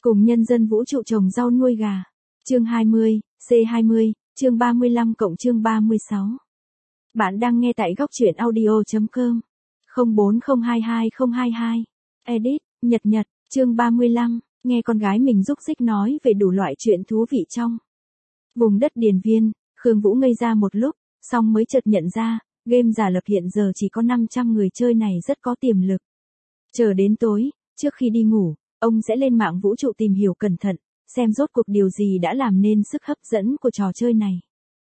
Cùng nhân dân vũ trụ trồng rau nuôi gà. Chương 20, C20, chương 35 cộng chương 36. Bạn đang nghe tại góc truyện audio.com. 04022022. Edit, Nhật, chương 35, nghe con gái mình rúc rích nói về đủ loại chuyện thú vị trong vùng đất Điền Viên. Khương Vũ ngây ra một lúc, xong mới chợt nhận ra, game giả lập hiện giờ chỉ có 500 người chơi này rất có tiềm lực. Chờ đến tối, trước khi đi ngủ, ông sẽ lên mạng vũ trụ tìm hiểu cẩn thận, xem rốt cuộc điều gì đã làm nên sức hấp dẫn của trò chơi này.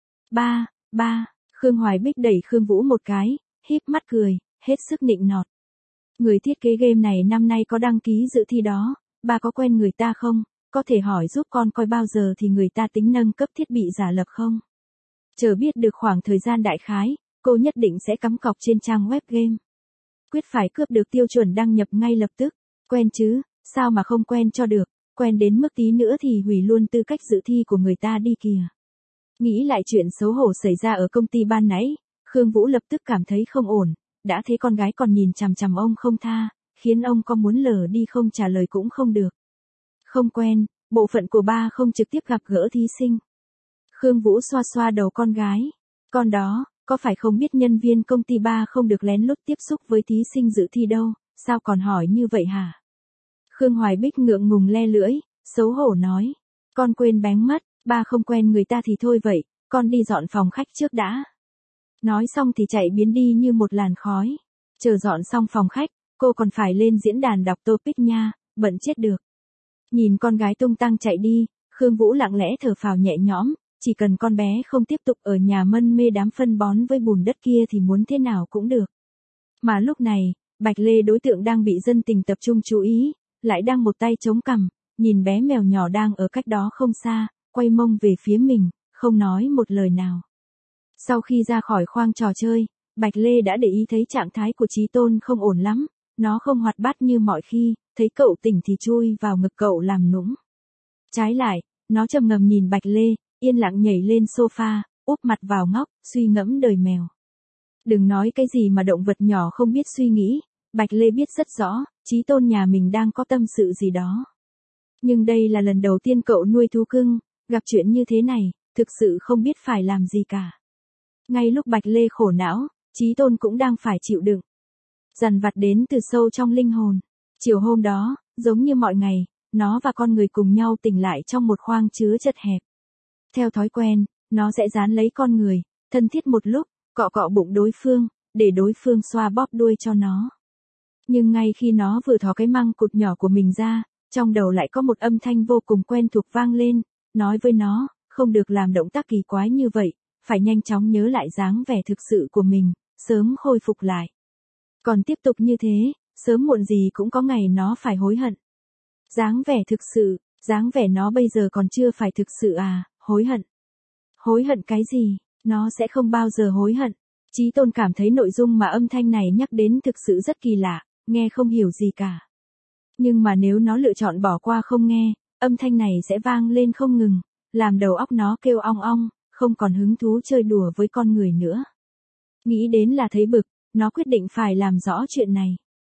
Khương Hoài Bích đẩy Khương Vũ một cái, híp mắt cười, hết sức nịnh nọt. Người thiết kế game này năm nay có đăng ký dự thi đó, bà có quen người ta không? Có thể hỏi giúp con coi bao giờ thì người ta tính nâng cấp thiết bị giả lập không? Chờ biết được khoảng thời gian đại khái, cô nhất định sẽ cắm cọc trên trang web game. Quyết phải cướp được tiêu chuẩn đăng nhập ngay lập tức. Quen chứ, sao mà không quen cho được, quen đến mức tí nữa thì hủy luôn tư cách dự thi của người ta đi kìa. Nghĩ lại chuyện xấu hổ xảy ra ở công ty ban nãy, Khương Vũ lập tức cảm thấy không ổn, đã thấy con gái còn nhìn chằm chằm ông không tha, khiến ông có muốn lờ đi không trả lời cũng không được. Không quen, bộ phận của ba không trực tiếp gặp gỡ thí sinh. Khương Vũ xoa xoa đầu con gái. Con đó, có phải không biết nhân viên công ty ba không được lén lút tiếp xúc với thí sinh dự thi đâu, sao còn hỏi như vậy hả? Khương Hoài Bích ngượng ngùng le lưỡi, xấu hổ nói. Con quên bén mất, ba không quen người ta thì thôi vậy, con đi dọn phòng khách trước đã. Nói xong thì chạy biến đi như một làn khói. Chờ dọn xong phòng khách, cô còn phải lên diễn đàn đọc topic nha, bận chết được. Nhìn con gái tung tăng chạy đi, Khương Vũ lặng lẽ thở phào nhẹ nhõm, chỉ cần con bé không tiếp tục ở nhà mân mê đám phân bón với bùn đất kia thì muốn thế nào cũng được. Mà lúc này, Bạch Lê đối tượng đang bị dân tình tập trung chú ý, lại đang một tay chống cằm, nhìn bé mèo nhỏ đang ở cách đó không xa, quay mông về phía mình, không nói một lời nào. Sau khi ra khỏi khoang trò chơi, Bạch Lê đã để ý thấy trạng thái của Chí Tôn không ổn lắm, nó không hoạt bát như mọi khi, thấy cậu tỉnh thì chui vào ngực cậu làm nũng. Trái lại, nó trầm ngâm nhìn Bạch Lê, yên lặng nhảy lên sofa, úp mặt vào ngóc, suy ngẫm đời mèo. Đừng nói cái gì mà động vật nhỏ không biết suy nghĩ, Bạch Lê biết rất rõ, Chí Tôn nhà mình đang có tâm sự gì đó. Nhưng đây là lần đầu tiên cậu nuôi thú cưng, gặp chuyện như thế này, thực sự không biết phải làm gì cả. Ngay lúc Bạch Lê khổ não, Chí Tôn cũng đang phải chịu đựng. Dằn vặt đến từ sâu trong linh hồn. Chiều hôm đó, giống như mọi ngày, nó và con người cùng nhau tỉnh lại trong một khoang chứa chật hẹp. Theo thói quen, nó sẽ dán lấy con người, thân thiết một lúc, cọ cọ bụng đối phương, để đối phương xoa bóp đuôi cho nó. Nhưng ngay khi nó vừa thò cái măng cụt nhỏ của mình ra, trong đầu lại có một âm thanh vô cùng quen thuộc vang lên, nói với nó, không được làm động tác kỳ quái như vậy, phải nhanh chóng nhớ lại dáng vẻ thực sự của mình, sớm khôi phục lại. Còn tiếp tục như thế, sớm muộn gì cũng có ngày nó phải hối hận. Dáng vẻ thực sự, dáng vẻ nó bây giờ còn chưa phải thực sự à, hối hận. Hối hận cái gì, nó sẽ không bao giờ hối hận. Chí Tôn cảm thấy nội dung mà âm thanh này nhắc đến thực sự rất kỳ lạ, nghe không hiểu gì cả. Nhưng mà nếu nó lựa chọn bỏ qua không nghe, âm thanh này sẽ vang lên không ngừng, làm đầu óc nó kêu ong ong, không còn hứng thú chơi đùa với con người nữa. Nghĩ đến là thấy bực, nó quyết định phải làm rõ chuyện này.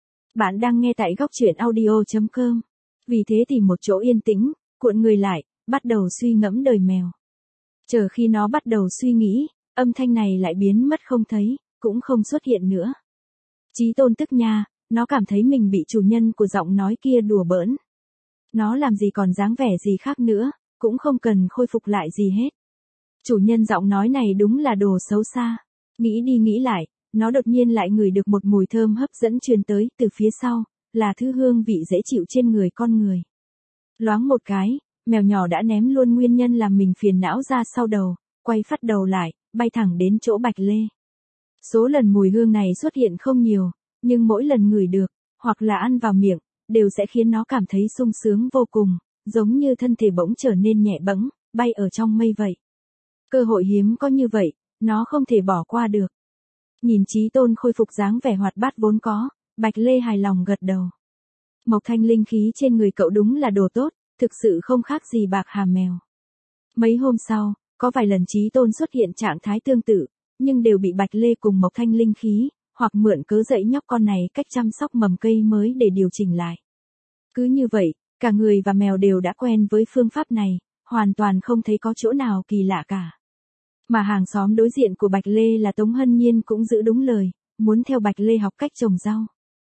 Bạn đang nghe tại góc truyện audio.com. Vì thế tìm một chỗ yên tĩnh, cuộn người lại, bắt đầu suy ngẫm đời mèo. Chờ khi nó bắt đầu suy nghĩ, âm thanh này lại biến mất không thấy, cũng không xuất hiện nữa. Chí Tôn tức nha, nó cảm thấy mình bị chủ nhân của giọng nói kia đùa bỡn. Nó làm gì còn dáng vẻ gì khác nữa, cũng không cần khôi phục lại gì hết. Chủ nhân giọng nói này đúng là đồ xấu xa. Nghĩ đi nghĩ lại, nó đột nhiên lại ngửi được một mùi thơm hấp dẫn truyền tới từ phía sau, là thứ hương vị dễ chịu trên người con người. Loáng một cái, mèo nhỏ đã ném luôn nguyên nhân làm mình phiền não ra sau đầu, quay phắt đầu lại, bay thẳng đến chỗ Bạch Lê. Số lần mùi hương này xuất hiện không nhiều, nhưng mỗi lần ngửi được, hoặc là ăn vào miệng, đều sẽ khiến nó cảm thấy sung sướng vô cùng, giống như thân thể bỗng trở nên nhẹ bẫng, bay ở trong mây vậy. Cơ hội hiếm có như vậy, nó không thể bỏ qua được. Nhìn Chí Tôn khôi phục dáng vẻ hoạt bát vốn có, Bạch Lê hài lòng gật đầu. Mộc thanh linh khí trên người cậu đúng là đồ tốt, thực sự không khác gì bạc hà mèo. Mấy hôm sau, có vài lần Chí Tôn xuất hiện trạng thái tương tự, nhưng đều bị Bạch Lê cùng Mộc thanh linh khí, hoặc mượn cớ dạy nhóc con này cách chăm sóc mầm cây mới để điều chỉnh lại. Cứ như vậy, Cả người và mèo đều đã quen với phương pháp này, hoàn toàn không thấy có chỗ nào kỳ lạ cả. Mà hàng xóm đối diện của Bạch Lê là Tống Hân Nhiên cũng giữ đúng lời, muốn theo Bạch Lê học cách trồng rau.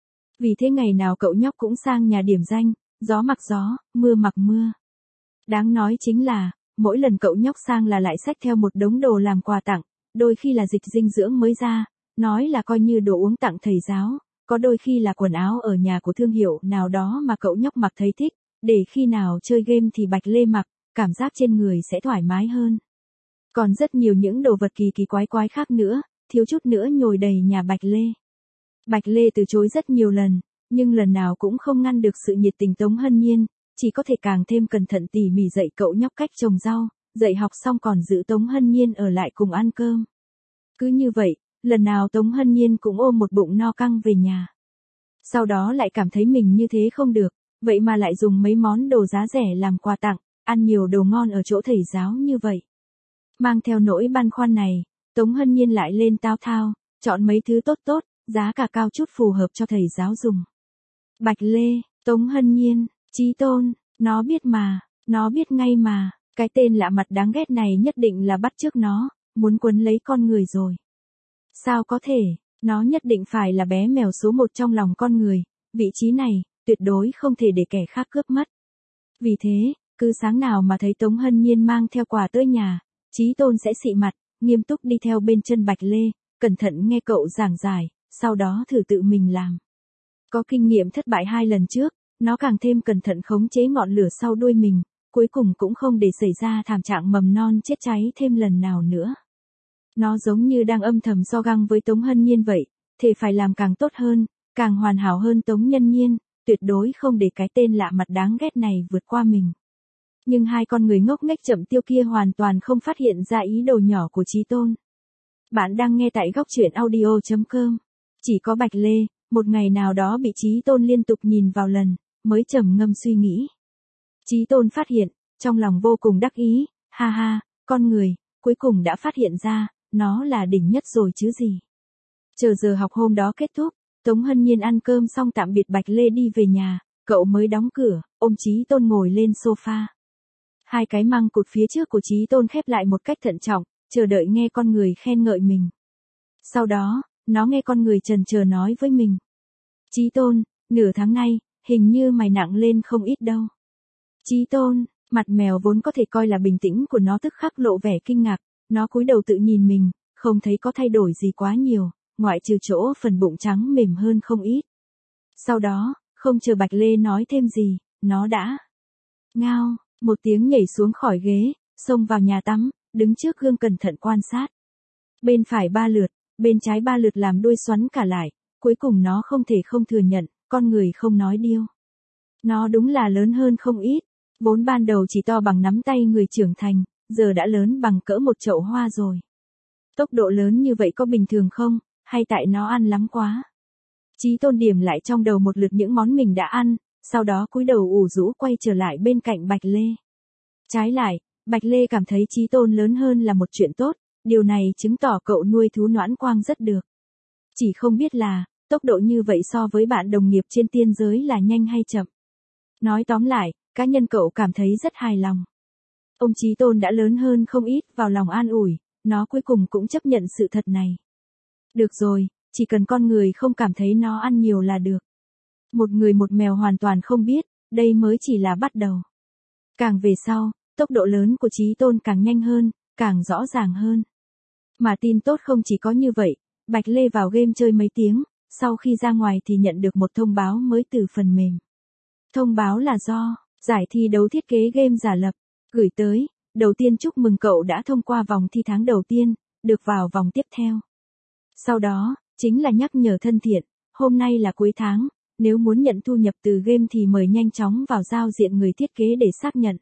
Vì thế ngày nào cậu nhóc cũng sang nhà điểm danh, gió mặc gió, mưa mặc mưa. Đáng nói chính là, mỗi lần cậu nhóc sang là lại xách theo một đống đồ làm quà tặng, đôi khi là dịch dinh dưỡng mới ra, nói là coi như đồ uống tặng thầy giáo, có đôi khi là quần áo ở nhà của thương hiệu nào đó mà cậu nhóc mặc thấy thích, để khi nào chơi game thì Bạch Lê mặc, cảm giác trên người sẽ thoải mái hơn. Còn rất nhiều những đồ vật kỳ kỳ quái quái khác nữa, thiếu chút nữa nhồi đầy nhà Bạch Lê. Bạch Lê từ chối rất nhiều lần, nhưng lần nào cũng không ngăn được sự nhiệt tình Tống Hân Nhiên, chỉ có thể càng thêm cẩn thận tỉ mỉ dạy cậu nhóc cách trồng rau, dạy học xong còn giữ Tống Hân Nhiên ở lại cùng ăn cơm. Cứ như vậy, lần nào Tống Hân Nhiên cũng ôm một bụng no căng về nhà. Sau đó lại cảm thấy mình như thế không được, vậy mà lại dùng mấy món đồ giá rẻ làm quà tặng, ăn nhiều đồ ngon ở chỗ thầy giáo như vậy. Mang theo nỗi băn khoăn này, Tống Hân Nhiên lại lên tao thao, chọn mấy thứ tốt tốt, giá cả cao chút phù hợp cho thầy giáo dùng. Bạch Lê, Tống Hân Nhiên, Chí Tôn, nó biết mà, nó biết ngay mà, cái tên lạ mặt đáng ghét này nhất định là bắt chước nó, muốn quấn lấy con người rồi. Sao có thể, nó nhất định phải là bé mèo số 1 trong lòng con người, vị trí này, tuyệt đối không thể để kẻ khác cướp mất. Vì thế, cứ sáng nào mà thấy Tống Hân Nhiên mang theo quà tới nhà, Chí Tôn sẽ xị mặt, nghiêm túc đi theo bên chân Bạch Lê, cẩn thận nghe cậu giảng giải, sau đó thử tự mình làm. Có kinh nghiệm thất bại 2 lần trước, nó càng thêm cẩn thận khống chế ngọn lửa sau đuôi mình, cuối cùng cũng không để xảy ra thảm trạng mầm non chết cháy thêm lần nào nữa. Nó giống như đang âm thầm so găng với Tống Hân Nhiên vậy, thể phải làm càng tốt hơn, càng hoàn hảo hơn Tống Nhân Nhiên, tuyệt đối không để cái tên lạ mặt đáng ghét này vượt qua mình. Nhưng hai con người ngốc nghếch chậm tiêu kia hoàn toàn không phát hiện ra ý đồ nhỏ của Chí Tôn. Bạn đang nghe tại góc truyện audio.com. Chỉ có Bạch Lê, một ngày nào đó bị Chí Tôn liên tục nhìn vào lần, mới trầm ngâm suy nghĩ. Chí Tôn phát hiện, trong lòng vô cùng đắc ý, ha ha, con người, cuối cùng đã phát hiện ra, nó là đỉnh nhất rồi chứ gì. Chờ giờ học hôm đó kết thúc, Tống Hân Nhiên ăn cơm xong tạm biệt Bạch Lê đi về nhà, cậu mới đóng cửa, ôm Chí Tôn ngồi lên sofa. Hai cái măng cụt phía trước của Chí Tôn khép lại một cách thận trọng, chờ đợi nghe con người khen ngợi mình. Sau đó, nó nghe con người chần chờ nói với mình. Chí Tôn, nửa tháng nay, hình như mày nặng lên không ít đâu. Chí Tôn, mặt mèo vốn có thể coi là bình tĩnh của nó tức khắc lộ vẻ kinh ngạc, nó cúi đầu tự nhìn mình, không thấy có thay đổi gì quá nhiều, ngoại trừ chỗ phần bụng trắng mềm hơn không ít. Sau đó, không chờ Bạch Lê nói thêm gì, nó đã ngao một tiếng nhảy xuống khỏi ghế, xông vào nhà tắm, đứng trước gương cẩn thận quan sát. Bên phải 3 lượt, bên trái 3 lượt làm đuôi xoắn cả lại, cuối cùng nó không thể không thừa nhận, con người không nói điêu. Nó đúng là lớn hơn không ít, vốn ban đầu chỉ to bằng nắm tay người trưởng thành, giờ đã lớn bằng cỡ một chậu hoa rồi. Tốc độ lớn như vậy có bình thường không, hay tại nó ăn lắm quá? Chí Tôn điểm lại trong đầu một lượt những món mình đã ăn, sau đó cúi đầu ủ rũ quay trở lại bên cạnh Bạch Lê. Trái lại, Bạch Lê cảm thấy Chí Tôn lớn hơn là một chuyện tốt, điều này chứng tỏ cậu nuôi thú noãn quang rất được. Chỉ không biết là, tốc độ như vậy so với bạn đồng nghiệp trên tiên giới là nhanh hay chậm. Nói tóm lại, cá nhân cậu cảm thấy rất hài lòng. Ông Chí Tôn đã lớn hơn không ít vào lòng an ủi, nó cuối cùng cũng chấp nhận sự thật này. Được rồi, chỉ cần con người không cảm thấy nó ăn nhiều là được. Một người một mèo hoàn toàn không biết, đây mới chỉ là bắt đầu. Càng về sau, tốc độ lớn của Chí Tôn càng nhanh hơn, càng rõ ràng hơn. Mà tin tốt không chỉ có như vậy, Bạch Lê vào game chơi mấy tiếng, sau khi ra ngoài thì nhận được một thông báo mới từ phần mềm. Thông báo là do giải thi đấu thiết kế game giả lập gửi tới, đầu tiên chúc mừng cậu đã thông qua vòng thi tháng đầu tiên, được vào vòng tiếp theo. Sau đó, chính là nhắc nhở thân thiện, hôm nay là cuối tháng, nếu muốn nhận thu nhập từ game thì mời nhanh chóng vào giao diện người thiết kế để xác nhận.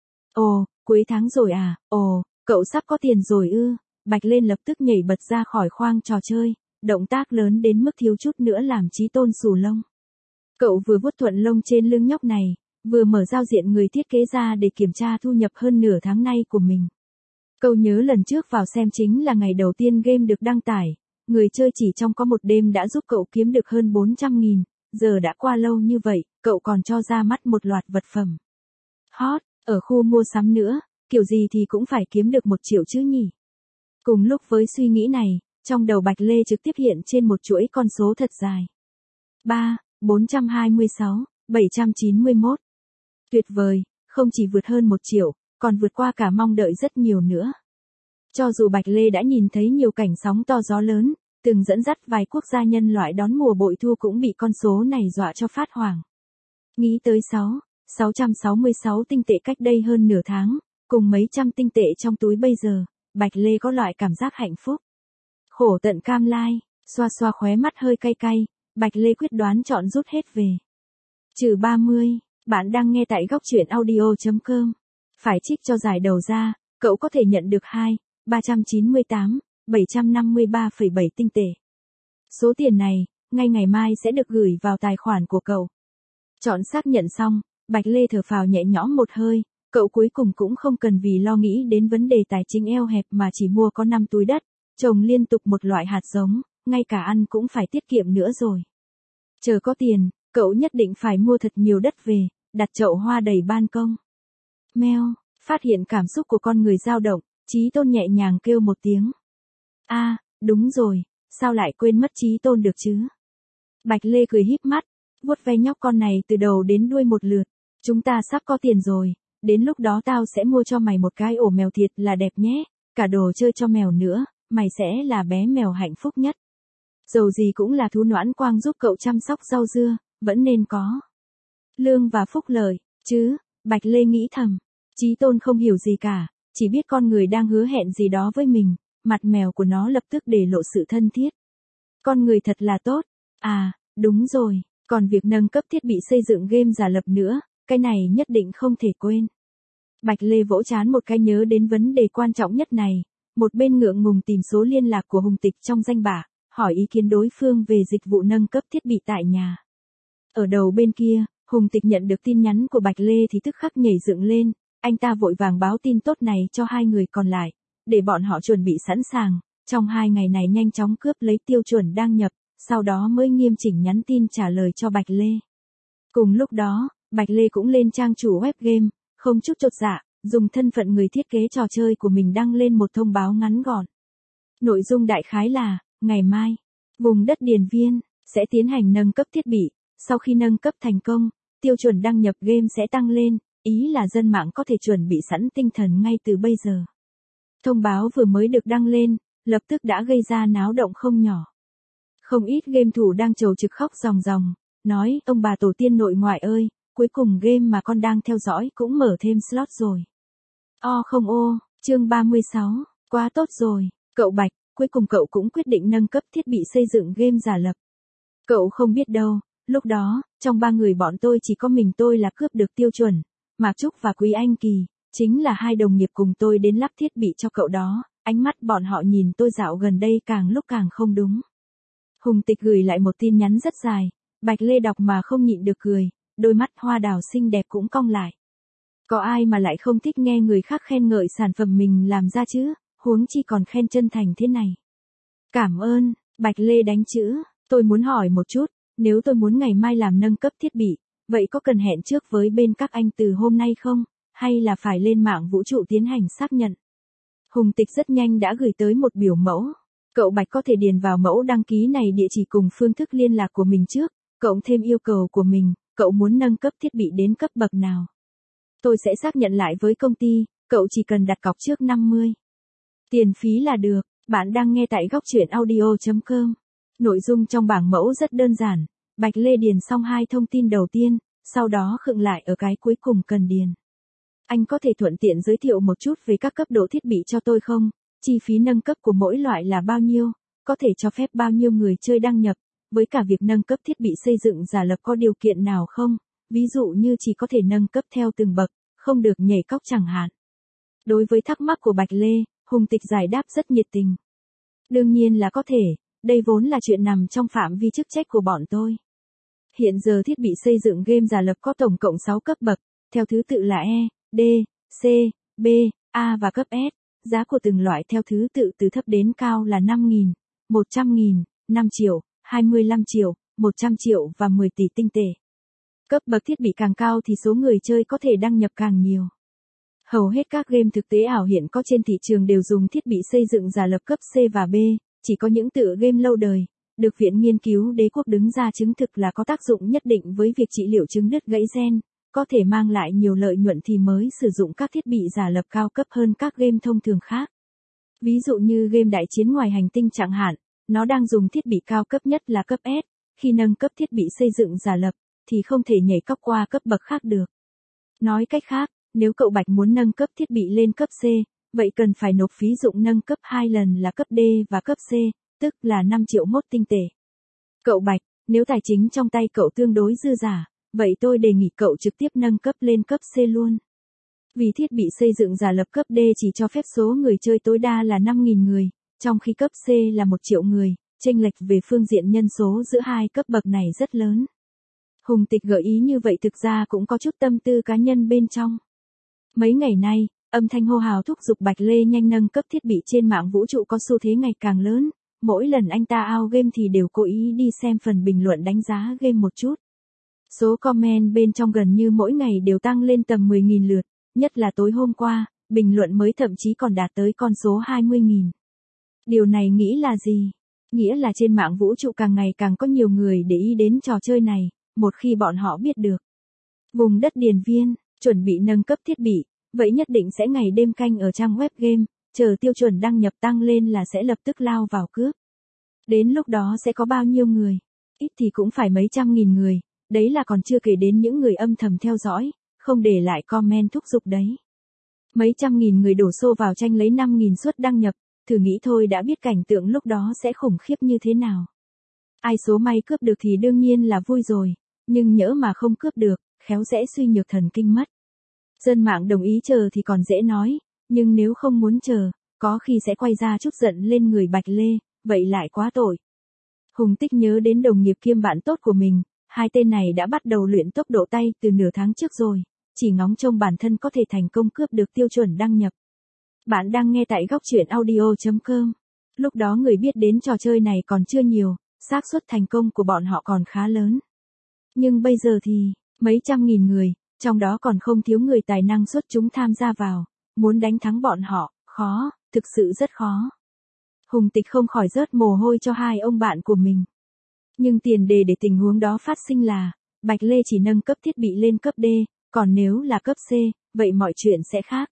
Ồ, cuối tháng rồi à, ồ, cậu sắp có tiền rồi ư? Bạch Lên lập tức nhảy bật ra khỏi khoang trò chơi, động tác lớn đến mức thiếu chút nữa làm Chí Tôn xù lông. Cậu vừa vuốt thuận lông trên lưng nhóc này, vừa mở giao diện người thiết kế ra để kiểm tra thu nhập hơn nửa tháng nay của mình. Cậu nhớ lần trước vào xem chính là ngày đầu tiên game được đăng tải, người chơi chỉ trong có một đêm đã giúp cậu kiếm được hơn 400.000, giờ đã qua lâu như vậy, cậu còn cho ra mắt một loạt vật phẩm hot, ở khu mua sắm nữa, kiểu gì thì cũng phải kiếm được 1 triệu chứ nhỉ. Cùng lúc với suy nghĩ này, trong đầu Bạch Lê trực tiếp hiện trên một chuỗi con số thật dài. 3, 426, 791. Tuyệt vời, không chỉ vượt hơn 1 triệu, còn vượt qua cả mong đợi rất nhiều nữa. Cho dù Bạch Lê đã nhìn thấy nhiều cảnh sóng to gió lớn, từng dẫn dắt vài quốc gia nhân loại đón mùa bội thu cũng bị con số này dọa cho phát hoảng. Nghĩ tới 666 tinh tệ cách đây hơn nửa tháng, cùng mấy trăm tinh tệ trong túi bây giờ, Bạch Lê có loại cảm giác hạnh phúc. Khổ tận cam lai, xoa xoa khóe mắt hơi cay cay, Bạch Lê quyết đoán chọn rút hết về. Trừ 30, bạn đang nghe tại góc truyện audio.com. Phải trích cho giải đầu ra, cậu có thể nhận được 753,7 tinh tệ. Số tiền này, ngay ngày mai sẽ được gửi vào tài khoản của cậu. Chọn xác nhận xong, Bạch Lê thở phào nhẹ nhõm một hơi, cậu cuối cùng cũng không cần vì lo nghĩ đến vấn đề tài chính eo hẹp mà chỉ mua có 5 túi đất, trồng liên tục một loại hạt giống, ngay cả ăn cũng phải tiết kiệm nữa rồi. Chờ có tiền, cậu nhất định phải mua thật nhiều đất về, đặt chậu hoa đầy ban công. Meo, phát hiện cảm xúc của con người dao động, Chí Tôn nhẹ nhàng kêu một tiếng. Đúng rồi, sao lại quên mất Chí Tôn được chứ? Bạch Lê cười híp mắt, vuốt ve nhóc con này từ đầu đến đuôi một lượt. Chúng ta sắp có tiền rồi, đến lúc đó tao sẽ mua cho mày một cái ổ mèo thiệt là đẹp nhé, cả đồ chơi cho mèo nữa, mày sẽ là bé mèo hạnh phúc nhất. Dầu gì cũng là thú noãn quang giúp cậu chăm sóc rau dưa, vẫn nên có lương và phúc lợi, chứ, Bạch Lê nghĩ thầm. Chí Tôn không hiểu gì cả, chỉ biết con người đang hứa hẹn gì đó với mình, mặt mèo của nó lập tức để lộ sự thân thiết. Con người thật là tốt. Đúng rồi, còn việc nâng cấp thiết bị xây dựng game giả lập nữa, cái này nhất định không thể quên. Bạch Lê vỗ trán một cái nhớ đến vấn đề quan trọng nhất này, một bên ngượng ngùng tìm số liên lạc của Hùng Tịch trong danh bạ, hỏi ý kiến đối phương về dịch vụ nâng cấp thiết bị tại nhà. Ở đầu bên kia, Hùng Tịch nhận được tin nhắn của Bạch Lê thì tức khắc nhảy dựng lên, anh ta vội vàng báo tin tốt này cho 2 người còn lại, để bọn họ chuẩn bị sẵn sàng, trong 2 ngày này nhanh chóng cướp lấy tiêu chuẩn đang nhập, sau đó mới nghiêm chỉnh nhắn tin trả lời cho Bạch Lê. Cùng lúc đó, Bạch Lê cũng lên trang chủ web game, không chút chột dạ, dùng thân phận người thiết kế trò chơi của mình đăng lên một thông báo ngắn gọn. Nội dung đại khái là, ngày mai, vùng đất Điền Viên sẽ tiến hành nâng cấp thiết bị, sau khi nâng cấp thành công, tiêu chuẩn đăng nhập game sẽ tăng lên, ý là dân mạng có thể chuẩn bị sẵn tinh thần ngay từ bây giờ. Thông báo vừa mới được đăng lên, lập tức đã gây ra náo động không nhỏ. Không ít game thủ đang trầu trực khóc ròng ròng, nói ông bà tổ tiên nội ngoại ơi, cuối cùng game mà con đang theo dõi cũng mở thêm slot rồi. Chương 36, quá tốt rồi, cậu Bạch, cuối cùng cậu cũng quyết định nâng cấp thiết bị xây dựng game giả lập. Cậu không biết đâu, lúc đó, trong 3 người bọn tôi chỉ có mình tôi là cướp được tiêu chuẩn, Mạc Trúc và Quý Anh Kỳ, chính là 2 đồng nghiệp cùng tôi đến lắp thiết bị cho cậu đó, ánh mắt bọn họ nhìn tôi dạo gần đây càng lúc càng không đúng. Hùng Tịch gửi lại một tin nhắn rất dài, Bạch Lê đọc mà không nhịn được cười, đôi mắt hoa đào xinh đẹp cũng cong lại. Có ai mà lại không thích nghe người khác khen ngợi sản phẩm mình làm ra chứ, huống chi còn khen chân thành thế này. Cảm ơn, Bạch Lê đánh chữ, tôi muốn hỏi một chút, nếu tôi muốn ngày mai làm nâng cấp thiết bị, vậy có cần hẹn trước với bên các anh từ hôm nay không, hay là phải lên mạng vũ trụ tiến hành xác nhận? Hùng Tịch rất nhanh đã gửi tới một biểu mẫu. Cậu Bạch có thể điền vào mẫu đăng ký này địa chỉ cùng phương thức liên lạc của mình trước, cộng thêm yêu cầu của mình, cậu muốn nâng cấp thiết bị đến cấp bậc nào. Tôi sẽ xác nhận lại với công ty, cậu chỉ cần đặt cọc trước 50. Tiền phí là được, bạn đang nghe tại góc truyện audio.com. Nội dung trong bảng mẫu rất đơn giản, Bạch Lê điền xong 2 thông tin đầu tiên, sau đó khựng lại ở cái cuối cùng cần điền. Anh có thể thuận tiện giới thiệu một chút về các cấp độ thiết bị cho tôi không? Chi phí nâng cấp của mỗi loại là bao nhiêu? Có thể cho phép bao nhiêu người chơi đăng nhập? Với cả việc nâng cấp thiết bị xây dựng giả lập có điều kiện nào không? Ví dụ như chỉ có thể nâng cấp theo từng bậc, không được nhảy cóc chẳng hạn. Đối với thắc mắc của Bạch Lê, Hùng Tịch giải đáp rất nhiệt tình. Đương nhiên là có thể, đây vốn là chuyện nằm trong phạm vi chức trách của bọn tôi. Hiện giờ thiết bị xây dựng game giả lập có tổng cộng 6 cấp bậc, theo thứ tự là E, D, C, B, A và cấp S. Giá của từng loại theo thứ tự từ thấp đến cao là 5.000, 100.000, 5 triệu, 25 triệu, 100 triệu và 10 tỷ tinh tệ. Cấp bậc thiết bị càng cao thì số người chơi có thể đăng nhập càng nhiều. Hầu hết các game thực tế ảo hiện có trên thị trường đều dùng thiết bị xây dựng giả lập cấp C và B, chỉ có những tựa game lâu đời, được Viện Nghiên cứu Đế quốc đứng ra chứng thực là có tác dụng nhất định với việc trị liệu chứng đứt gãy gen, có thể mang lại nhiều lợi nhuận thì mới sử dụng các thiết bị giả lập cao cấp hơn các game thông thường khác. Ví dụ như game Đại chiến ngoài hành tinh chẳng hạn, nó đang dùng thiết bị cao cấp nhất là cấp S, khi nâng cấp thiết bị xây dựng giả lập, thì không thể nhảy cấp qua cấp bậc khác được. Nói cách khác, nếu cậu Bạch muốn nâng cấp thiết bị lên cấp C, vậy cần phải nộp phí dụng nâng cấp 2 lần là cấp D và cấp C, tức là 5 triệu mốt tinh tệ. Cậu Bạch, nếu tài chính trong tay cậu tương đối dư giả, vậy tôi đề nghị cậu trực tiếp nâng cấp lên cấp C luôn. Vì thiết bị xây dựng giả lập cấp D chỉ cho phép số người chơi tối đa là 5.000 người, trong khi cấp C là 1 triệu người, chênh lệch về phương diện nhân số giữa hai cấp bậc này rất lớn. Hùng Tịch gợi ý như vậy thực ra cũng có chút tâm tư cá nhân bên trong. Mấy ngày nay, âm thanh hô hào thúc giục Bạch Lê nhanh nâng cấp thiết bị trên mạng vũ trụ có xu thế ngày càng lớn, mỗi lần anh ta out game thì đều cố ý đi xem phần bình luận đánh giá game một chút. Số comment bên trong gần như mỗi ngày đều tăng lên tầm 10.000 lượt, nhất là tối hôm qua, bình luận mới thậm chí còn đạt tới con số 20.000. Điều này nghĩ là gì? Nghĩa là trên mạng vũ trụ càng ngày càng có nhiều người để ý đến trò chơi này, một khi bọn họ biết được. Vùng đất Điền Viên, chuẩn bị nâng cấp thiết bị, vậy nhất định sẽ ngày đêm canh ở trang web game, chờ tiêu chuẩn đăng nhập tăng lên là sẽ lập tức lao vào cướp. Đến lúc đó sẽ có bao nhiêu người? Ít thì cũng phải mấy trăm nghìn người, đấy là còn chưa kể đến những người âm thầm theo dõi, không để lại comment thúc giục đấy. Mấy trăm nghìn người đổ xô vào tranh lấy 5.000 suất đăng nhập, thử nghĩ thôi đã biết cảnh tượng lúc đó sẽ khủng khiếp như thế nào. Ai số may cướp được thì đương nhiên là vui rồi, nhưng nhỡ mà không cướp được, khéo sẽ suy nhược thần kinh mất. Dân mạng đồng ý chờ thì còn dễ nói, nhưng nếu không muốn chờ, có khi sẽ quay ra chút giận lên người Bạch Lê, vậy lại quá tội. Hùng Tích nhớ đến đồng nghiệp kiêm bạn tốt của mình, hai tên này đã bắt đầu luyện tốc độ tay từ nửa tháng trước rồi, chỉ ngóng trông bản thân có thể thành công cướp được tiêu chuẩn đăng nhập. Bạn đang nghe tại góc truyện audio.com. Lúc đó người biết đến trò chơi này còn chưa nhiều, xác suất thành công của bọn họ còn khá lớn. Nhưng bây giờ thì, mấy trăm nghìn người, trong đó còn không thiếu người tài năng xuất chúng tham gia vào, muốn đánh thắng bọn họ, khó, thực sự rất khó. Hùng Tịch không khỏi rớt mồ hôi cho hai ông bạn của mình. Nhưng tiền đề để tình huống đó phát sinh là, Bạch Lê chỉ nâng cấp thiết bị lên cấp D, còn nếu là cấp C, vậy mọi chuyện sẽ khác.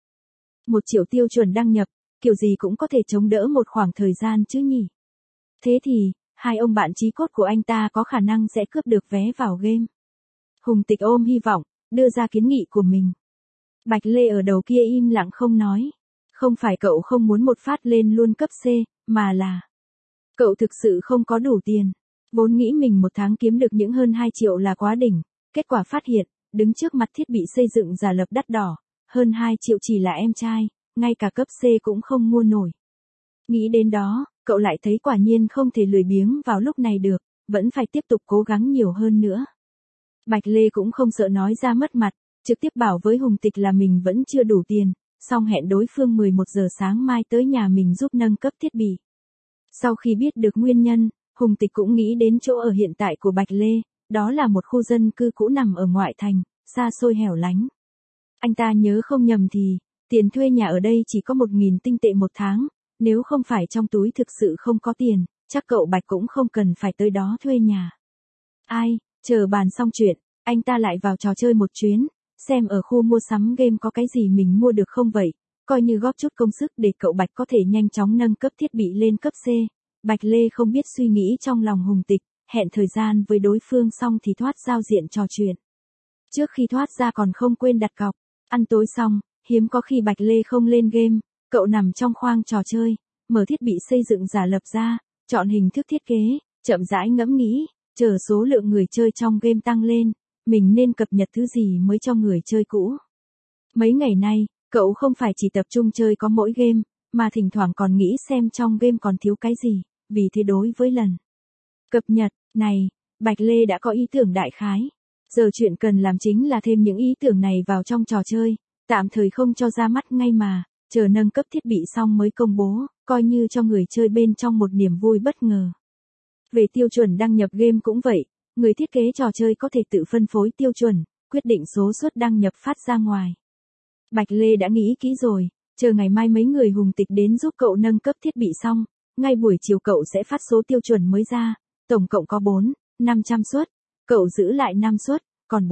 1 triệu tiêu chuẩn đăng nhập, kiểu gì cũng có thể chống đỡ một khoảng thời gian chứ nhỉ. Thế thì, hai ông bạn chí cốt của anh ta có khả năng sẽ cướp được vé vào game. Hùng Tịch ôm hy vọng, đưa ra kiến nghị của mình. Bạch Lê ở đầu kia im lặng không nói. Không phải cậu không muốn một phát lên luôn cấp C, mà là cậu thực sự không có đủ tiền. Vốn nghĩ mình một tháng kiếm được những hơn 2 triệu là quá đỉnh, kết quả phát hiện, đứng trước mặt thiết bị xây dựng giả lập đắt đỏ, hơn 2 triệu chỉ là em trai, ngay cả cấp C cũng không mua nổi. Nghĩ đến đó, cậu lại thấy quả nhiên không thể lười biếng vào lúc này được, vẫn phải tiếp tục cố gắng nhiều hơn nữa. Bạch Lê cũng không sợ nói ra mất mặt, trực tiếp bảo với Hùng Tịch là mình vẫn chưa đủ tiền, xong hẹn đối phương 11 giờ sáng mai tới nhà mình giúp nâng cấp thiết bị. Sau khi biết được nguyên nhân, Hùng Tịch cũng nghĩ đến chỗ ở hiện tại của Bạch Lê, đó là một khu dân cư cũ nằm ở ngoại thành, xa xôi hẻo lánh. Anh ta nhớ không nhầm thì, tiền thuê nhà ở đây chỉ có 1.000 tinh tệ một tháng, nếu không phải trong túi thực sự không có tiền, chắc cậu Bạch cũng không cần phải tới đó thuê nhà. Ai, chờ bàn xong chuyện, anh ta lại vào trò chơi một chuyến, xem ở khu mua sắm game có cái gì mình mua được không vậy, coi như góp chút công sức để cậu Bạch có thể nhanh chóng nâng cấp thiết bị lên cấp C. Bạch Lê không biết suy nghĩ trong lòng Hùng Tịch, hẹn thời gian với đối phương xong thì thoát giao diện trò chuyện. Trước khi thoát ra còn không quên đặt cọc, ăn tối xong, hiếm có khi Bạch Lê không lên game, cậu nằm trong khoang trò chơi, mở thiết bị xây dựng giả lập ra, chọn hình thức thiết kế, chậm rãi ngẫm nghĩ, chờ số lượng người chơi trong game tăng lên, mình nên cập nhật thứ gì mới cho người chơi cũ. Mấy ngày nay, cậu không phải chỉ tập trung chơi có mỗi game, mà thỉnh thoảng còn nghĩ xem trong game còn thiếu cái gì, vì thế đối với lần cập nhật này, Bạch Lê đã có ý tưởng đại khái. Giờ chuyện cần làm chính là thêm những ý tưởng này vào trong trò chơi, tạm thời không cho ra mắt ngay mà, chờ nâng cấp thiết bị xong mới công bố, coi như cho người chơi bên trong một niềm vui bất ngờ. Về tiêu chuẩn đăng nhập game cũng vậy, người thiết kế trò chơi có thể tự phân phối tiêu chuẩn, quyết định số suất đăng nhập phát ra ngoài. Bạch Lê đã nghĩ kỹ rồi, chờ ngày mai mấy người hùng tịch đến giúp cậu nâng cấp thiết bị xong, ngay buổi chiều cậu sẽ phát số tiêu chuẩn mới ra, tổng cộng có 500 suất, cậu giữ lại 5 suất, còn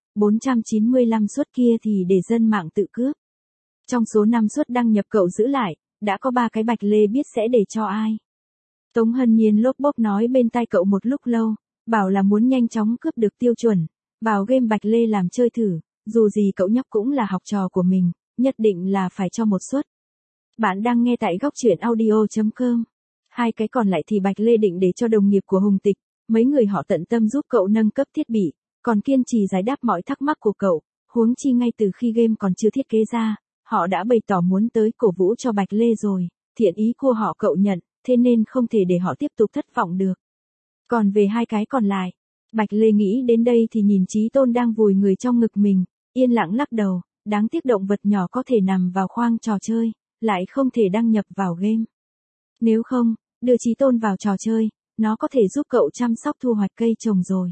495 suất kia thì để dân mạng tự cướp. Trong số 5 suất đăng nhập cậu giữ lại, đã có 3 cái Bạch Lê biết sẽ để cho ai. Tống Hân Nhiên lốp bốp nói bên tai cậu một lúc lâu, bảo là muốn nhanh chóng cướp được tiêu chuẩn, vào game Bạch Lê làm chơi thử, dù gì cậu nhóc cũng là học trò của mình, nhất định là phải cho một suất. Bạn đang nghe tại góc truyện audio.com. 2 cái còn lại thì Bạch Lê định để cho đồng nghiệp của Hùng Tịch, mấy người họ tận tâm giúp cậu nâng cấp thiết bị, còn kiên trì giải đáp mọi thắc mắc của cậu, huống chi ngay từ khi game còn chưa thiết kế ra, họ đã bày tỏ muốn tới cổ vũ cho Bạch Lê rồi, thiện ý của họ cậu nhận, thế nên không thể để họ tiếp tục thất vọng được. Còn về 2 cái còn lại, Bạch Lê nghĩ đến đây thì nhìn Chí Tôn đang vùi người trong ngực mình, yên lặng lắc đầu, đáng tiếc động vật nhỏ có thể nằm vào khoang trò chơi, lại không thể đăng nhập vào game. Nếu không, đưa Chí Tôn vào trò chơi, nó có thể giúp cậu chăm sóc thu hoạch cây trồng rồi.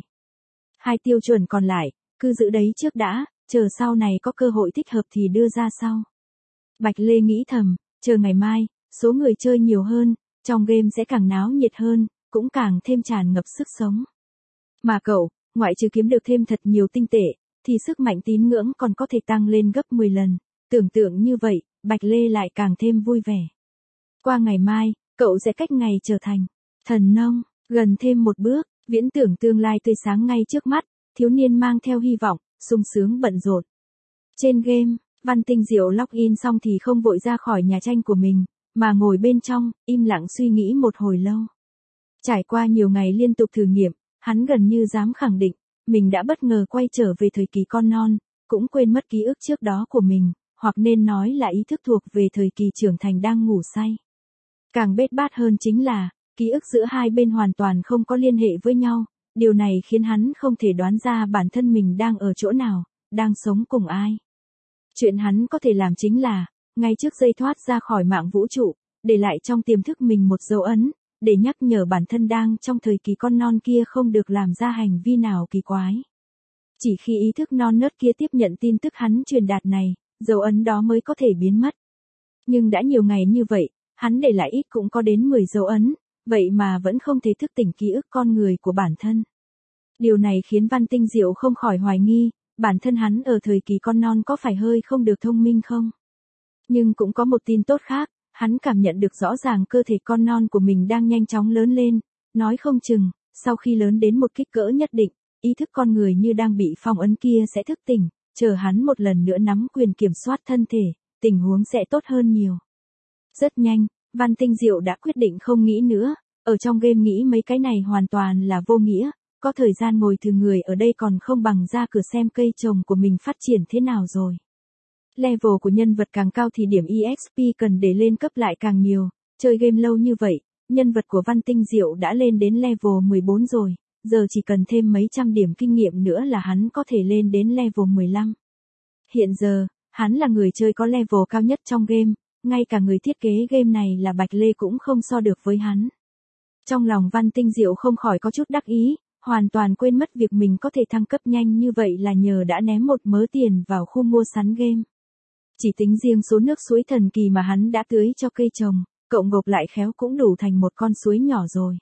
2 tiêu chuẩn còn lại, cứ giữ đấy trước đã, chờ sau này có cơ hội thích hợp thì đưa ra sau. Bạch Lê nghĩ thầm, chờ ngày mai, số người chơi nhiều hơn, trong game sẽ càng náo nhiệt hơn, cũng càng thêm tràn ngập sức sống. Mà cậu, ngoại trừ kiếm được thêm thật nhiều tinh tệ, thì sức mạnh tín ngưỡng còn có thể tăng lên gấp 10 lần, tưởng tượng như vậy, Bạch Lê lại càng thêm vui vẻ. Qua ngày mai, cậu sẽ cách ngày trở thành thần nông, gần thêm một bước, viễn tưởng tương lai tươi sáng ngay trước mắt, thiếu niên mang theo hy vọng, sung sướng bận rộn. Trên game, Văn Tinh Diệu login xong thì không vội ra khỏi nhà tranh của mình, mà ngồi bên trong, im lặng suy nghĩ một hồi lâu. Trải qua nhiều ngày liên tục thử nghiệm, hắn gần như dám khẳng định, mình đã bất ngờ quay trở về thời kỳ con non, cũng quên mất ký ức trước đó của mình, hoặc nên nói là ý thức thuộc về thời kỳ trưởng thành đang ngủ say. Càng bết bát hơn chính là, ký ức giữa hai bên hoàn toàn không có liên hệ với nhau, điều này khiến hắn không thể đoán ra bản thân mình đang ở chỗ nào, đang sống cùng ai. Chuyện hắn có thể làm chính là, ngay trước giây thoát ra khỏi mạng vũ trụ, để lại trong tiềm thức mình một dấu ấn, để nhắc nhở bản thân đang trong thời kỳ con non kia không được làm ra hành vi nào kỳ quái. Chỉ khi ý thức non nớt kia tiếp nhận tin tức hắn truyền đạt này, dấu ấn đó mới có thể biến mất. Nhưng đã nhiều ngày như vậy, hắn để lại ít cũng có đến 10 dấu ấn, vậy mà vẫn không thể thức tỉnh ký ức con người của bản thân. Điều này khiến Văn Tinh Diệu không khỏi hoài nghi, bản thân hắn ở thời kỳ con non có phải hơi không được thông minh không? Nhưng cũng có một tin tốt khác, hắn cảm nhận được rõ ràng cơ thể con non của mình đang nhanh chóng lớn lên, nói không chừng, sau khi lớn đến một kích cỡ nhất định, ý thức con người như đang bị phong ấn kia sẽ thức tỉnh, chờ hắn một lần nữa nắm quyền kiểm soát thân thể, tình huống sẽ tốt hơn nhiều. Rất nhanh, Văn Tinh Diệu đã quyết định không nghĩ nữa, ở trong game nghĩ mấy cái này hoàn toàn là vô nghĩa, có thời gian ngồi thử người ở đây còn không bằng ra cửa xem cây trồng của mình phát triển thế nào rồi. Level của nhân vật càng cao thì điểm EXP cần để lên cấp lại càng nhiều, chơi game lâu như vậy, nhân vật của Văn Tinh Diệu đã lên đến level 14 rồi, giờ chỉ cần thêm mấy trăm điểm kinh nghiệm nữa là hắn có thể lên đến level 15. Hiện giờ, hắn là người chơi có level cao nhất trong game, ngay cả người thiết kế game này là Bạch Lê cũng không so được với hắn. Trong lòng Văn Tinh Diệu không khỏi có chút đắc ý, hoàn toàn quên mất việc mình có thể thăng cấp nhanh như vậy là nhờ đã ném một mớ tiền vào khu mua sắm game. Chỉ tính riêng số nước suối thần kỳ mà hắn đã tưới cho cây trồng, cộng gộp lại khéo cũng đủ thành một con suối nhỏ rồi.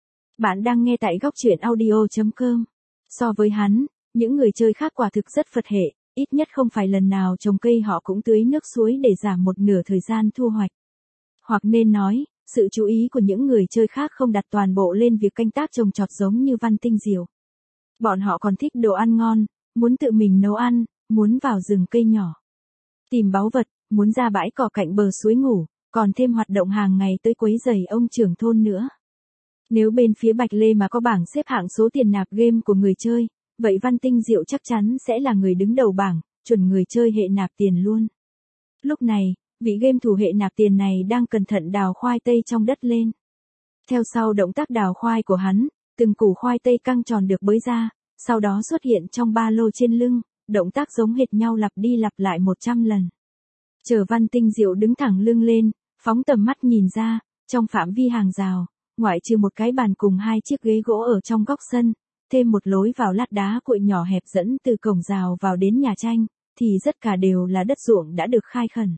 Bạn đang nghe tại góc truyện audio.com. So với hắn, những người chơi khác quả thực rất Phật hệ, ít nhất không phải lần nào trồng cây họ cũng tưới nước suối để giảm một nửa thời gian thu hoạch. Hoặc nên nói, sự chú ý của những người chơi khác không đặt toàn bộ lên việc canh tác trồng trọt giống như Văn Tinh Diệu. Bọn họ còn thích đồ ăn ngon, muốn tự mình nấu ăn, muốn vào rừng cây nhỏ tìm báu vật, muốn ra bãi cỏ cạnh bờ suối ngủ, còn thêm hoạt động hàng ngày tới quấy rầy ông trưởng thôn nữa. Nếu bên phía Bạch Lê mà có bảng xếp hạng số tiền nạp game của người chơi, vậy Văn Tinh Diệu chắc chắn sẽ là người đứng đầu bảng, chuẩn người chơi hệ nạp tiền luôn. Lúc này, vị game thủ hệ nạp tiền này đang cẩn thận đào khoai tây trong đất lên. Theo sau động tác đào khoai của hắn, từng củ khoai tây căng tròn được bới ra, sau đó xuất hiện trong ba lô trên lưng, động tác giống hệt nhau lặp đi lặp lại 100 lần. Chờ Văn Tinh Diệu đứng thẳng lưng lên, phóng tầm mắt nhìn ra, trong phạm vi hàng rào, ngoại trừ một cái bàn cùng 2 chiếc ghế gỗ ở trong góc sân, thêm một lối vào lát đá cuội nhỏ hẹp dẫn từ cổng rào vào đến nhà tranh, thì tất cả đều là đất ruộng đã được khai khẩn.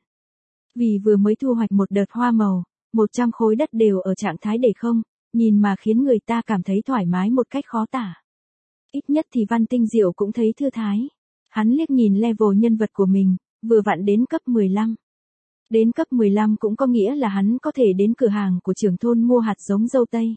Vì vừa mới thu hoạch một đợt hoa màu, 100 khối đất đều ở trạng thái để không, nhìn mà khiến người ta cảm thấy thoải mái một cách khó tả. Ít nhất thì Văn Tinh Diệu cũng thấy thư thái. Hắn liếc nhìn level nhân vật của mình, vừa vặn đến cấp 15. Đến cấp 15 cũng có nghĩa là hắn có thể đến cửa hàng của trưởng thôn mua hạt giống dâu tây.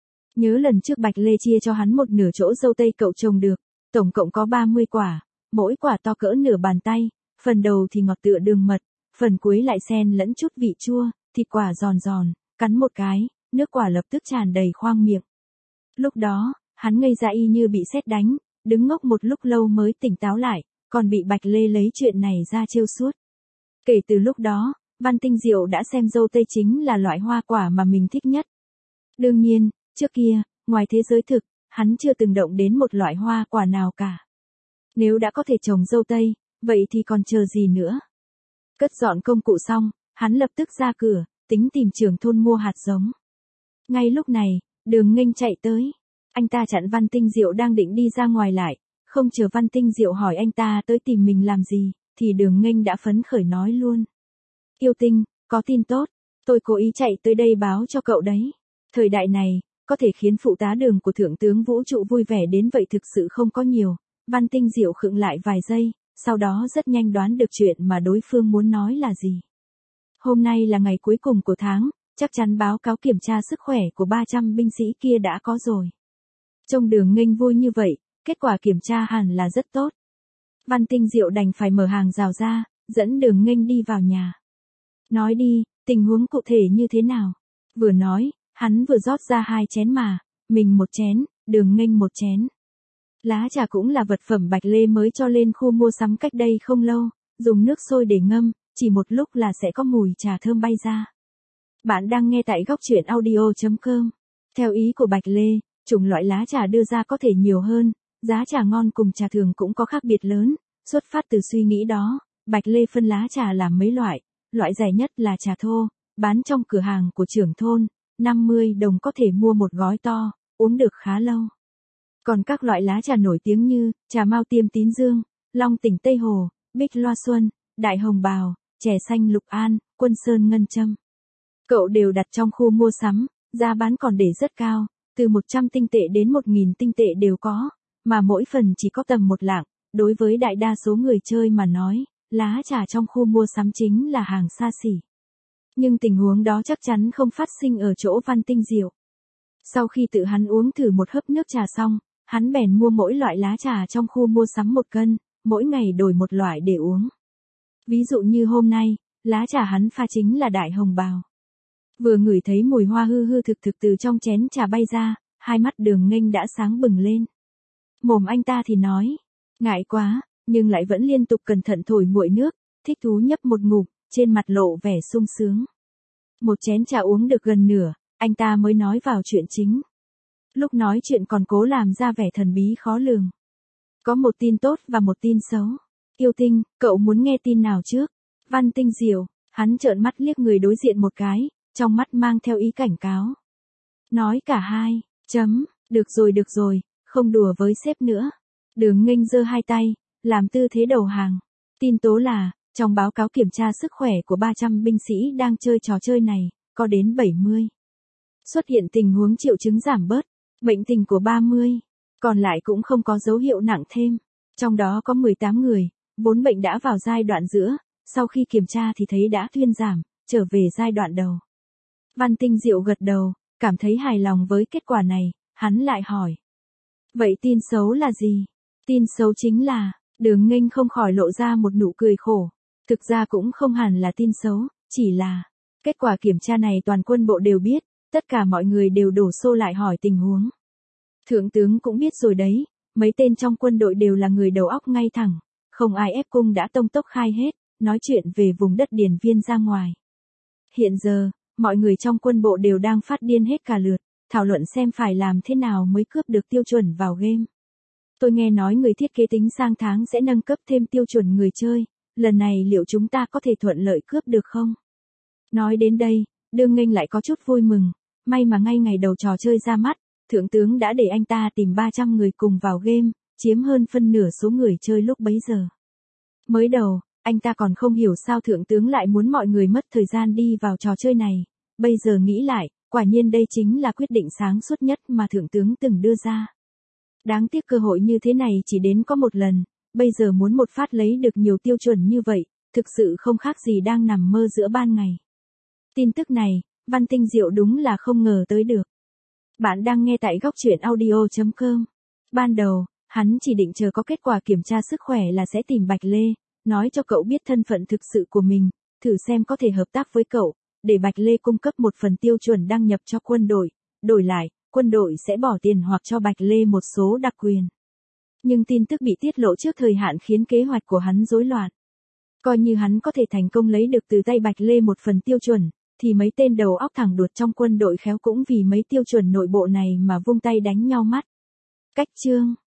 Nhớ lần trước Bạch Lê chia cho hắn một nửa chỗ dâu tây cậu trồng được, tổng cộng có 30 quả, mỗi quả to cỡ nửa bàn tay, phần đầu thì ngọt tựa đường mật, phần cuối lại xen lẫn chút vị chua, thịt quả giòn giòn, cắn một cái, nước quả lập tức tràn đầy khoang miệng. Lúc đó, hắn ngây ra y như bị sét đánh, đứng ngốc một lúc lâu mới tỉnh táo lại, còn bị Bạch Lê lấy chuyện này ra trêu suốt. Kể từ lúc đó, Văn Tinh Diệu đã xem dâu tây chính là loại hoa quả mà mình thích nhất. Đương nhiên, trước kia, ngoài thế giới thực, hắn chưa từng động đến một loại hoa quả nào cả. Nếu đã có thể trồng dâu tây, vậy thì còn chờ gì nữa? Cất dọn công cụ xong, hắn lập tức ra cửa, tính tìm trưởng thôn mua hạt giống. Ngay lúc này, Đường Nghênh chạy tới. Anh ta chặn Văn Tinh Diệu đang định đi ra ngoài lại, không chờ Văn Tinh Diệu hỏi anh ta tới tìm mình làm gì, thì Đường Nghênh đã phấn khởi nói luôn. Yêu Tinh, có tin tốt, tôi cố ý chạy tới đây báo cho cậu đấy. Thời đại này, có thể khiến phụ tá Đường của Thượng tướng Vũ trụ vui vẻ đến vậy thực sự không có nhiều. Văn Tinh Diệu khựng lại vài giây, sau đó rất nhanh đoán được chuyện mà đối phương muốn nói là gì. Hôm nay là ngày cuối cùng của tháng, chắc chắn báo cáo kiểm tra sức khỏe của 300 binh sĩ kia đã có rồi. Trông Đường Nghênh vui như vậy, kết quả kiểm tra hẳn là rất tốt. Văn Tinh Diệu đành phải mở hàng rào ra, dẫn Đường Nghênh đi vào nhà. Nói đi, tình huống cụ thể như thế nào? Vừa nói, hắn vừa rót ra 2 chén mà, mình một chén, Đường Nghênh một chén. Lá trà cũng là vật phẩm Bạch Lê mới cho lên khu mua sắm cách đây không lâu, dùng nước sôi để ngâm, chỉ một lúc là sẽ có mùi trà thơm bay ra. Bạn đang nghe tại góc truyện audio.com. Theo ý của Bạch Lê, chủng loại lá trà đưa ra có thể nhiều hơn, giá trà ngon cùng trà thường cũng có khác biệt lớn, xuất phát từ suy nghĩ đó, Bạch Lê phân lá trà làm mấy loại, loại rẻ nhất là trà thô, bán trong cửa hàng của trưởng thôn, 50 đồng có thể mua một gói to, uống được khá lâu. Còn các loại lá trà nổi tiếng như trà Mao Tiêm Tín Dương, Long Tỉnh Tây Hồ, Bích Loa Xuân, Đại Hồng Bào, chè xanh Lục An, Quân Sơn Ngân Châm. Cậu đều đặt trong khu mua sắm, giá bán còn để rất cao, từ 100 tinh tệ đến 1.000 tinh tệ đều có, mà mỗi phần chỉ có tầm 1 lạng, đối với đại đa số người chơi mà nói, lá trà trong khu mua sắm chính là hàng xa xỉ. Nhưng tình huống đó chắc chắn không phát sinh ở chỗ Văn Tinh Diệu. Sau khi tự hắn uống thử một hớp nước trà xong, hắn bèn mua mỗi loại lá trà trong khu mua sắm 1 cân, mỗi ngày đổi một loại để uống. Ví dụ như hôm nay, lá trà hắn pha chính là Đại Hồng Bào. Vừa ngửi thấy mùi hoa hư hư thực thực từ trong chén trà bay ra, hai mắt Đường Nghênh đã sáng bừng lên. Mồm anh ta thì nói, ngại quá, nhưng lại vẫn liên tục cẩn thận thổi nguội nước, thích thú nhấp một ngụm, trên mặt lộ vẻ sung sướng. Một chén trà uống được gần nửa, anh ta mới nói vào chuyện chính. Lúc nói chuyện còn cố làm ra vẻ thần bí khó lường. Có một tin tốt và một tin xấu. Yêu Tinh, cậu muốn nghe tin nào trước? Văn Tinh Diệu, hắn trợn mắt liếc người đối diện một cái, trong mắt mang theo ý cảnh cáo. Nói cả hai, được rồi, không đùa với sếp nữa. Đường Nghênh giơ 2 tay, làm tư thế đầu hàng. Tin tố là, trong báo cáo kiểm tra sức khỏe của 300 binh sĩ đang chơi trò chơi này, có đến 70. Xuất hiện tình huống triệu chứng giảm bớt, bệnh tình của 30, còn lại cũng không có dấu hiệu nặng thêm. Trong đó có 18 người, 4 bệnh đã vào giai đoạn giữa, sau khi kiểm tra thì thấy đã thuyên giảm, trở về giai đoạn đầu. Văn Tinh Diệu gật đầu, cảm thấy hài lòng với kết quả này, hắn lại hỏi. Vậy tin xấu là gì? Tin xấu chính là, Đường Nghênh không khỏi lộ ra một nụ cười khổ. Thực ra cũng không hẳn là tin xấu, chỉ là, kết quả kiểm tra này toàn quân bộ đều biết, tất cả mọi người đều đổ xô lại hỏi tình huống. Thượng tướng cũng biết rồi đấy, mấy tên trong quân đội đều là người đầu óc ngay thẳng, không ai ép cung đã tông tốc khai hết, nói chuyện về vùng đất Điền Viên ra ngoài. Hiện giờ, mọi người trong quân bộ đều đang phát điên hết cả lượt, thảo luận xem phải làm thế nào mới cướp được tiêu chuẩn vào game. Tôi nghe nói người thiết kế tính sang tháng sẽ nâng cấp thêm tiêu chuẩn người chơi, lần này liệu chúng ta có thể thuận lợi cướp được không? Nói đến đây, Đường Nghênh lại có chút vui mừng, may mà ngay ngày đầu trò chơi ra mắt, Thượng tướng đã để anh ta tìm 300 người cùng vào game, chiếm hơn phân nửa số người chơi lúc bấy giờ. Mới đầu, anh ta còn không hiểu sao thượng tướng lại muốn mọi người mất thời gian đi vào trò chơi này. Bây giờ nghĩ lại, quả nhiên đây chính là quyết định sáng suốt nhất mà thượng tướng từng đưa ra. Đáng tiếc cơ hội như thế này chỉ đến có một lần, bây giờ muốn một phát lấy được nhiều tiêu chuẩn như vậy, thực sự không khác gì đang nằm mơ giữa ban ngày. Tin tức này, Văn Tinh Diệu đúng là không ngờ tới được. Bạn đang nghe tại góc truyện audio.com. Ban đầu, hắn chỉ định chờ có kết quả kiểm tra sức khỏe là sẽ tìm Bạch Lê, nói cho cậu biết thân phận thực sự của mình, thử xem có thể hợp tác với cậu, để Bạch Lê cung cấp một phần tiêu chuẩn đăng nhập cho quân đội, đổi lại, quân đội sẽ bỏ tiền hoặc cho Bạch Lê một số đặc quyền. Nhưng tin tức bị tiết lộ trước thời hạn khiến kế hoạch của hắn rối loạn. Coi như hắn có thể thành công lấy được từ tay Bạch Lê một phần tiêu chuẩn, thì mấy tên đầu óc thẳng đuột trong quân đội khéo cũng vì mấy tiêu chuẩn nội bộ này mà vung tay đánh nhau mắt. Cách chương